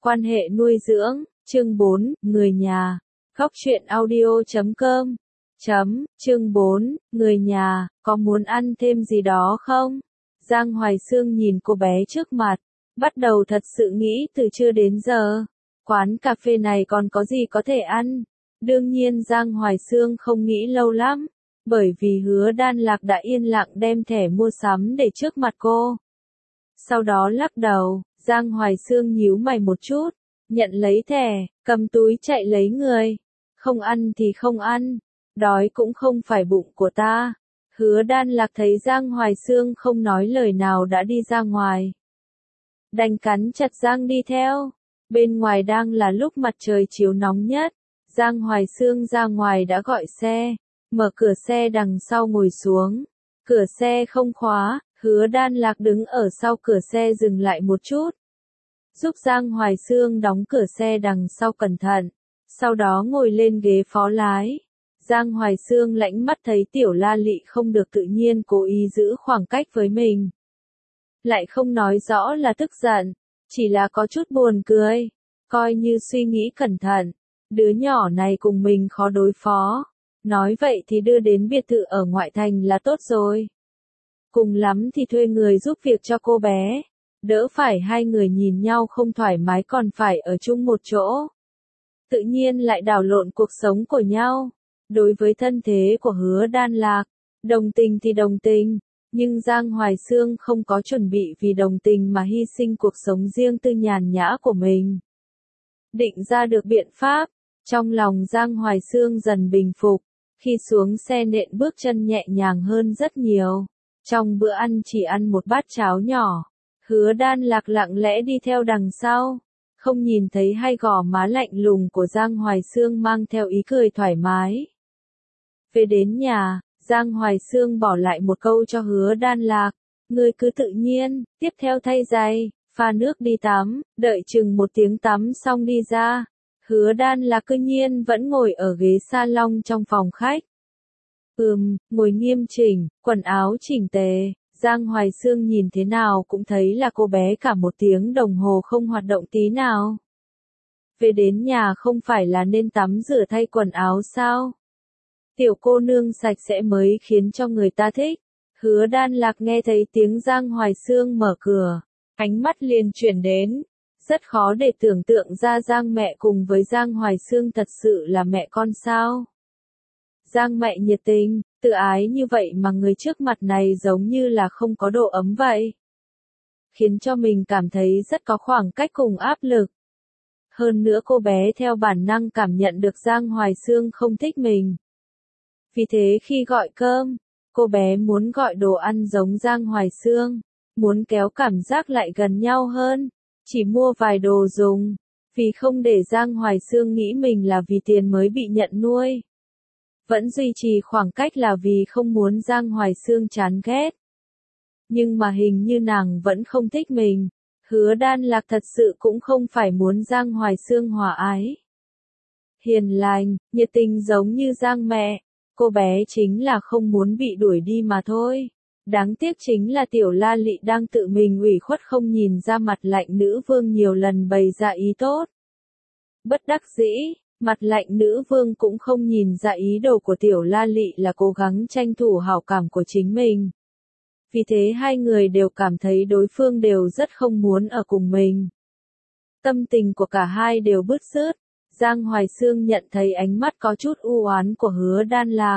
Quan hệ nuôi dưỡng, chương 4, người nhà. Góc truyện audio.com. Chương 4, người nhà, có muốn ăn thêm gì đó không? Giang Hoài Sương nhìn cô bé trước mặt, bắt đầu thật sự nghĩ từ trưa đến giờ, quán cà phê này còn có gì có thể ăn. Đương nhiên Giang Hoài Sương không nghĩ lâu lắm, bởi vì Hứa Đan Lạc đã yên lặng đem thẻ mua sắm để trước mặt cô. Sau đó lắc đầu, Giang Hoài Sương nhíu mày một chút, nhận lấy thẻ, cầm túi chạy lấy người. Không ăn thì không ăn, đói cũng không phải bụng của ta. Hứa Đan Lạc thấy Giang Hoài Sương không nói lời nào đã đi ra ngoài. Đành cắn chặt răng đi theo. Bên ngoài đang là lúc mặt trời chiếu nóng nhất. Giang Hoài Sương ra ngoài đã gọi xe, mở cửa xe đằng sau ngồi xuống. Cửa xe không khóa, Hứa Đan Lạc đứng ở sau cửa xe dừng lại một chút. Giúp Giang Hoài Sương đóng cửa xe đằng sau cẩn thận, sau đó ngồi lên ghế phó lái. Giang Hoài Sương lãnh mắt thấy Tiểu La Lị không được tự nhiên cố ý giữ khoảng cách với mình. Lại không nói rõ là tức giận, chỉ là có chút buồn cười, coi như suy nghĩ cẩn thận. Đứa nhỏ này cùng mình khó đối phó, nói vậy thì đưa đến biệt thự ở ngoại thành là tốt rồi. Cùng lắm thì thuê người giúp việc cho cô bé, đỡ phải hai người nhìn nhau không thoải mái còn phải ở chung một chỗ. Tự nhiên lại đảo lộn cuộc sống của nhau. Đối với thân thế của Hứa Đan Lạc, đồng tình thì đồng tình, nhưng Giang Hoài Sương không có chuẩn bị vì đồng tình mà hy sinh cuộc sống riêng tư nhàn nhã của mình. Định ra được biện pháp, trong lòng Giang Hoài Sương dần bình phục, khi xuống xe nện bước chân nhẹ nhàng hơn rất nhiều. Trong bữa ăn chỉ ăn một bát cháo nhỏ, Hứa Đan Lạc lặng lẽ đi theo đằng sau, không nhìn thấy hai gò má lạnh lùng của Giang Hoài Sương mang theo ý cười thoải mái. Về đến nhà, Giang Hoài Sương bỏ lại một câu cho Hứa Đan Lạc, ngươi cứ tự nhiên, tiếp theo thay giày, pha nước đi tắm, đợi chừng một tiếng tắm xong đi ra. Hứa Đan Lạc cứ nhiên vẫn ngồi ở ghế salon trong phòng khách. Ngồi nghiêm chỉnh, quần áo chỉnh tề, Giang Hoài Sương nhìn thế nào cũng thấy là cô bé cả một tiếng đồng hồ không hoạt động tí nào. Về đến nhà không phải là nên tắm rửa thay quần áo sao? Tiểu cô nương sạch sẽ mới khiến cho người ta thích. Hứa Đan Lạc nghe thấy tiếng Giang Hoài Sương mở cửa, ánh mắt liền chuyển đến. Rất khó để tưởng tượng ra Giang mẹ cùng với Giang Hoài Sương thật sự là mẹ con sao. Giang mẹ nhiệt tình, tự ái như vậy mà người trước mặt này giống như là không có độ ấm vậy. Khiến cho mình cảm thấy rất có khoảng cách cùng áp lực. Hơn nữa cô bé theo bản năng cảm nhận được Giang Hoài Sương không thích mình. Vì thế khi gọi cơm, cô bé muốn gọi đồ ăn giống Giang Hoài Sương, muốn kéo cảm giác lại gần nhau hơn, chỉ mua vài đồ dùng, vì không để Giang Hoài Sương nghĩ mình là vì tiền mới bị nhận nuôi. Vẫn duy trì khoảng cách là vì không muốn Giang Hoài Sương chán ghét. Nhưng mà hình như nàng vẫn không thích mình. Hứa Đan Lạc thật sự cũng không phải muốn Giang Hoài Sương hòa ái. Hiền lành, nhiệt tình giống như Giang mẹ, cô bé chính là không muốn bị đuổi đi mà thôi. Đáng tiếc chính là Tiểu La Lị đang tự mình ủy khuất không nhìn ra mặt lạnh nữ vương nhiều lần bày ra ý tốt. Bất đắc dĩ, mặt lạnh nữ vương cũng không nhìn ra ý đồ của Tiểu La Lị là cố gắng tranh thủ hảo cảm của chính mình. Vì thế hai người đều cảm thấy đối phương đều rất không muốn ở cùng mình. Tâm tình của cả hai đều bứt rứt. Giang Hoài Sương nhận thấy ánh mắt có chút u oán của Hứa Đan Lạc.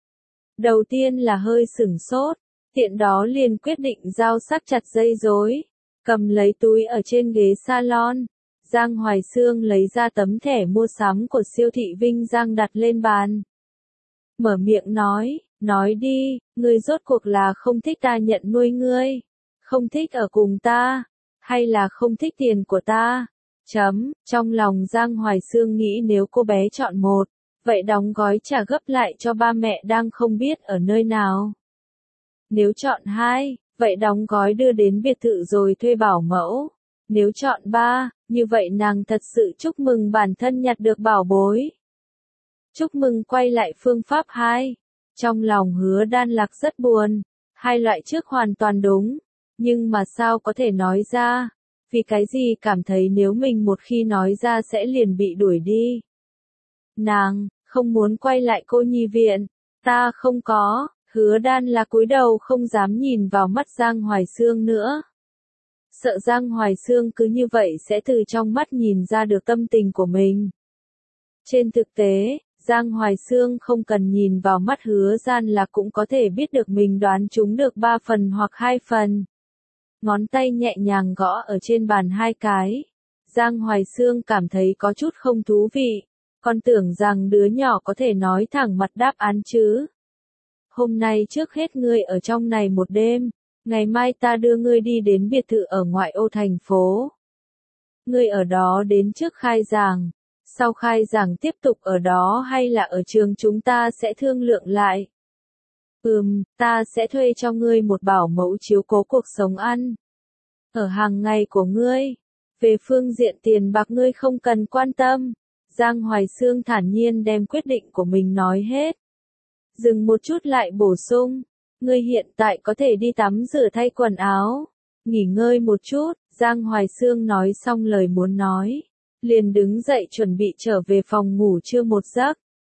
Đầu tiên là hơi sửng sốt, tiện đó liền quyết định giao sắc chặt dây rối, cầm lấy túi ở trên ghế salon. Giang Hoài Sương lấy ra tấm thẻ mua sắm của siêu thị Vinh Giang đặt lên bàn. Mở miệng nói đi, ngươi rốt cuộc là không thích ta nhận nuôi ngươi, không thích ở cùng ta, hay là không thích tiền của ta? Trong lòng Giang Hoài Sương nghĩ nếu cô bé chọn một, vậy đóng gói trả gấp lại cho ba mẹ đang không biết ở nơi nào. Nếu chọn hai, vậy đóng gói đưa đến biệt thự rồi thuê bảo mẫu. Nếu chọn ba, như vậy nàng thật sự chúc mừng bản thân nhặt được bảo bối. Chúc mừng quay lại phương pháp 2. Trong lòng Hứa Đan Lạc rất buồn, hai loại trước hoàn toàn đúng, nhưng mà sao có thể nói ra, Vì cái gì cảm thấy nếu mình một khi nói ra sẽ liền bị đuổi đi. Nàng, không muốn quay lại cô nhi viện. Ta không có, Hứa Đan Lạc cúi đầu không dám nhìn vào mắt Giang Hoài Xương nữa. Sợ Giang Hoài Xương cứ như vậy sẽ từ trong mắt nhìn ra được tâm tình của mình. Trên thực tế, Giang Hoài Xương không cần nhìn vào mắt Hứa Đan Lạc cũng có thể biết được mình đoán trúng được 3 phần hoặc 2 phần. Ngón tay nhẹ nhàng gõ ở trên bàn 2 cái. Giang Hoài Xương cảm thấy có chút không thú vị. Con tưởng rằng đứa nhỏ có thể nói thẳng mặt đáp án chứ. Hôm nay trước hết ngươi ở trong này một đêm. Ngày mai ta đưa ngươi đi đến biệt thự ở ngoại ô thành phố. Ngươi ở đó đến trước khai giảng. Sau khai giảng tiếp tục ở đó hay là ở trường chúng ta sẽ thương lượng lại. Ta sẽ thuê cho ngươi một bảo mẫu chiếu cố cuộc sống ăn. Ở hàng ngày của ngươi. Về phương diện tiền bạc ngươi không cần quan tâm. Giang Hoài Xương thản nhiên đem quyết định của mình nói hết. Dừng một chút lại bổ sung. Ngươi hiện tại có thể đi tắm rửa thay quần áo. Nghỉ ngơi một chút, Giang Hoài Xương nói xong lời muốn nói. Liền đứng dậy chuẩn bị trở về phòng ngủ trưa một giấc.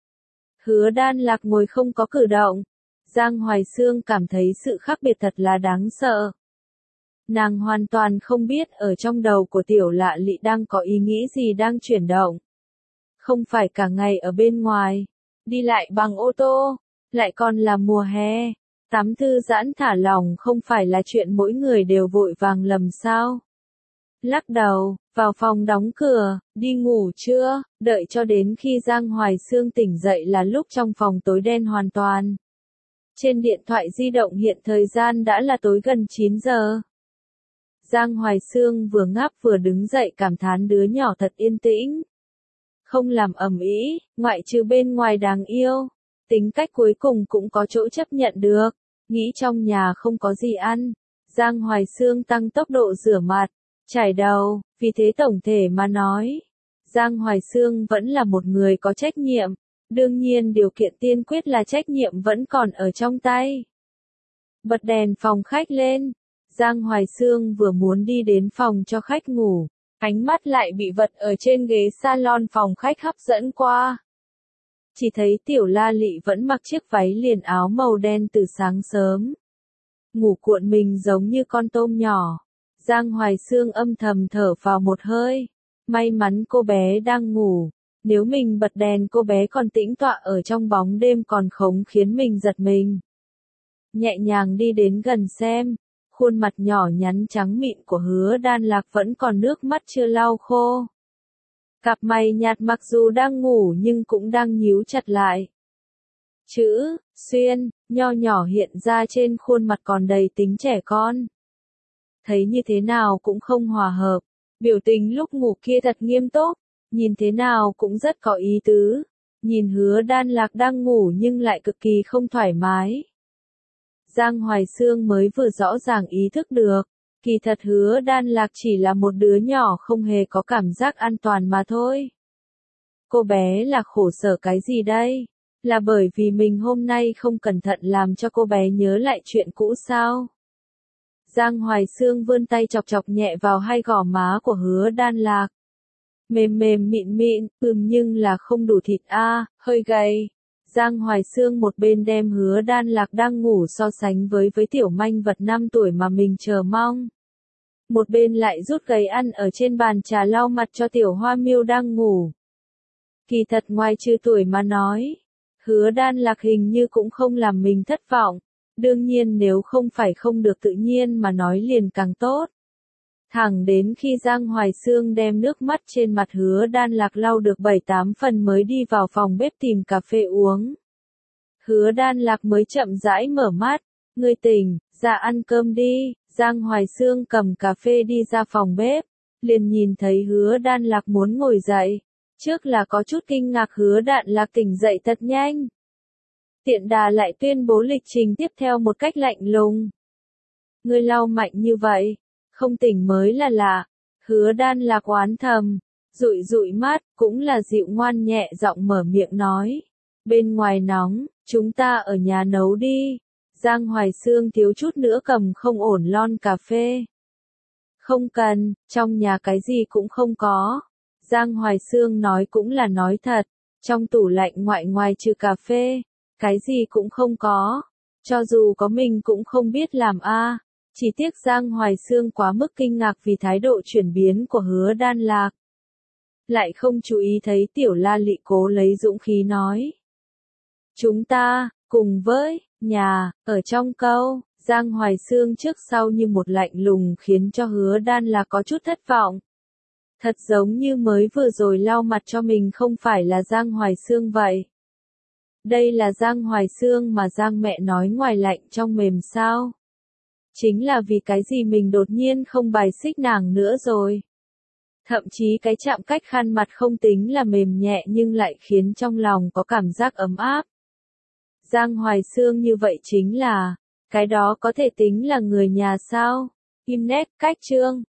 Hứa Đan Lạc ngồi không có cử động. Giang Hoài Xương cảm thấy sự khác biệt thật là đáng sợ. Nàng hoàn toàn không biết ở trong đầu của tiểu lạ lị đang có ý nghĩ gì đang chuyển động. Không phải cả ngày ở bên ngoài, đi lại bằng ô tô, lại còn là mùa hè. Tắm thư giãn thả lỏng không phải là chuyện mỗi người đều vội vàng lầm sao. Lắc đầu, vào phòng đóng cửa, đi ngủ chưa, đợi cho đến khi Giang Hoài Xương tỉnh dậy là lúc trong phòng tối đen hoàn toàn. Trên điện thoại di động hiện thời gian đã là tối gần 9 giờ. Giang Hoài Xương vừa ngáp vừa đứng dậy cảm thán đứa nhỏ thật yên tĩnh. Không làm ầm ĩ, ngoại trừ bên ngoài đáng yêu. Tính cách cuối cùng cũng có chỗ chấp nhận được. Nghĩ trong nhà không có gì ăn. Giang Hoài Xương tăng tốc độ rửa mặt, chải đầu, vì thế tổng thể mà nói. Giang Hoài Xương vẫn là một người có trách nhiệm. Đương nhiên điều kiện tiên quyết là trách nhiệm vẫn còn ở trong tay. Bật đèn phòng khách lên. Giang Hoài Xương vừa muốn đi đến phòng cho khách ngủ. Ánh mắt lại bị vật ở trên ghế salon phòng khách hấp dẫn qua. Chỉ thấy tiểu la lị vẫn mặc chiếc váy liền áo màu đen từ sáng sớm. Ngủ cuộn mình giống như con tôm nhỏ. Giang Hoài Xương âm thầm thở vào một hơi. May mắn cô bé đang ngủ. Nếu mình bật đèn cô bé còn tĩnh tọa ở trong bóng đêm còn khống khiến mình giật mình. Nhẹ nhàng đi đến gần xem. Khuôn mặt nhỏ nhắn trắng mịn của Hứa Đan Lạc vẫn còn nước mắt chưa lau khô. Cặp mày nhạt mặc dù đang ngủ nhưng cũng đang nhíu chặt lại. Chữ, xuyên, nho nhỏ hiện ra trên khuôn mặt còn đầy tính trẻ con. Thấy như thế nào cũng không hòa hợp. Biểu tình lúc ngủ kia thật nghiêm túc. Nhìn thế nào cũng rất có ý tứ. Nhìn Hứa Đan Lạc đang ngủ nhưng lại cực kỳ không thoải mái. Giang Hoài Xương mới vừa rõ ràng ý thức được. Kỳ thật Hứa Đan Lạc chỉ là một đứa nhỏ không hề có cảm giác an toàn mà thôi. Cô bé là khổ sở cái gì đây? Là bởi vì mình hôm nay không cẩn thận làm cho cô bé nhớ lại chuyện cũ sao? Giang Hoài Xương vươn tay chọc chọc nhẹ vào hai gò má của Hứa Đan Lạc. Mềm mềm mịn mịn, nhưng là không đủ thịt hơi gầy. Giang Hoài Xương một bên đem Hứa Đan Lạc đang ngủ so sánh với tiểu manh vật 5 tuổi mà mình chờ mong. Một bên lại rút gầy ăn ở trên bàn trà lau mặt cho tiểu Hoa Miêu đang ngủ. Kỳ thật ngoài trừ tuổi mà nói, Hứa Đan Lạc hình như cũng không làm mình thất vọng. Đương nhiên nếu không phải không được tự nhiên mà nói liền càng tốt. Thẳng đến khi Giang Hoài Xương đem nước mắt trên mặt Hứa Đan Lạc lau được 7-8 phần mới đi vào phòng bếp tìm cà phê uống. Hứa Đan Lạc mới chậm rãi mở mắt. Ngươi tỉnh, ra ăn cơm đi. Giang Hoài Xương cầm cà phê đi ra phòng bếp. Liền nhìn thấy Hứa Đan Lạc muốn ngồi dậy. Trước là có chút kinh ngạc Hứa Đan Lạc tỉnh dậy thật nhanh. Tiện đà lại tuyên bố lịch trình tiếp theo một cách lạnh lùng. Ngươi lau mạnh như vậy. Không tỉnh mới là lạ. Hứa Đan Lạc oán thầm. Dụi dụi mắt, cũng là dịu ngoan nhẹ giọng mở miệng nói. Bên ngoài nóng, chúng ta ở nhà nấu đi. Giang Hoài Xương thiếu chút nữa cầm không ổn lon cà phê. Không cần, trong nhà cái gì cũng không có. Giang Hoài Sương nói cũng là nói thật. Trong tủ lạnh ngoài trừ cà phê, cái gì cũng không có. Cho dù có mình cũng không biết làm a. Chỉ tiếc Giang Hoài Sương quá mức kinh ngạc vì thái độ chuyển biến của Hứa Đan Lạc. Lại không chú ý thấy Tiểu La Lị cố lấy dũng khí nói. Chúng ta, cùng với, nhà, ở trong câu, Giang Hoài Sương trước sau như một lạnh lùng khiến cho Hứa Đan Lạc có chút thất vọng. Thật giống như mới vừa rồi lau mặt cho mình không phải là Giang Hoài Sương vậy. Đây là Giang Hoài Sương mà Giang mẹ nói ngoài lạnh trong mềm sao. Chính là vì cái gì mình đột nhiên không bài xích nàng nữa rồi. Thậm chí cái chạm cách khăn mặt không tính là mềm nhẹ nhưng lại khiến trong lòng có cảm giác ấm áp. Giang Hoài Sương như vậy chính là, cái đó có thể tính là người nhà sao? Im nét, cách chương.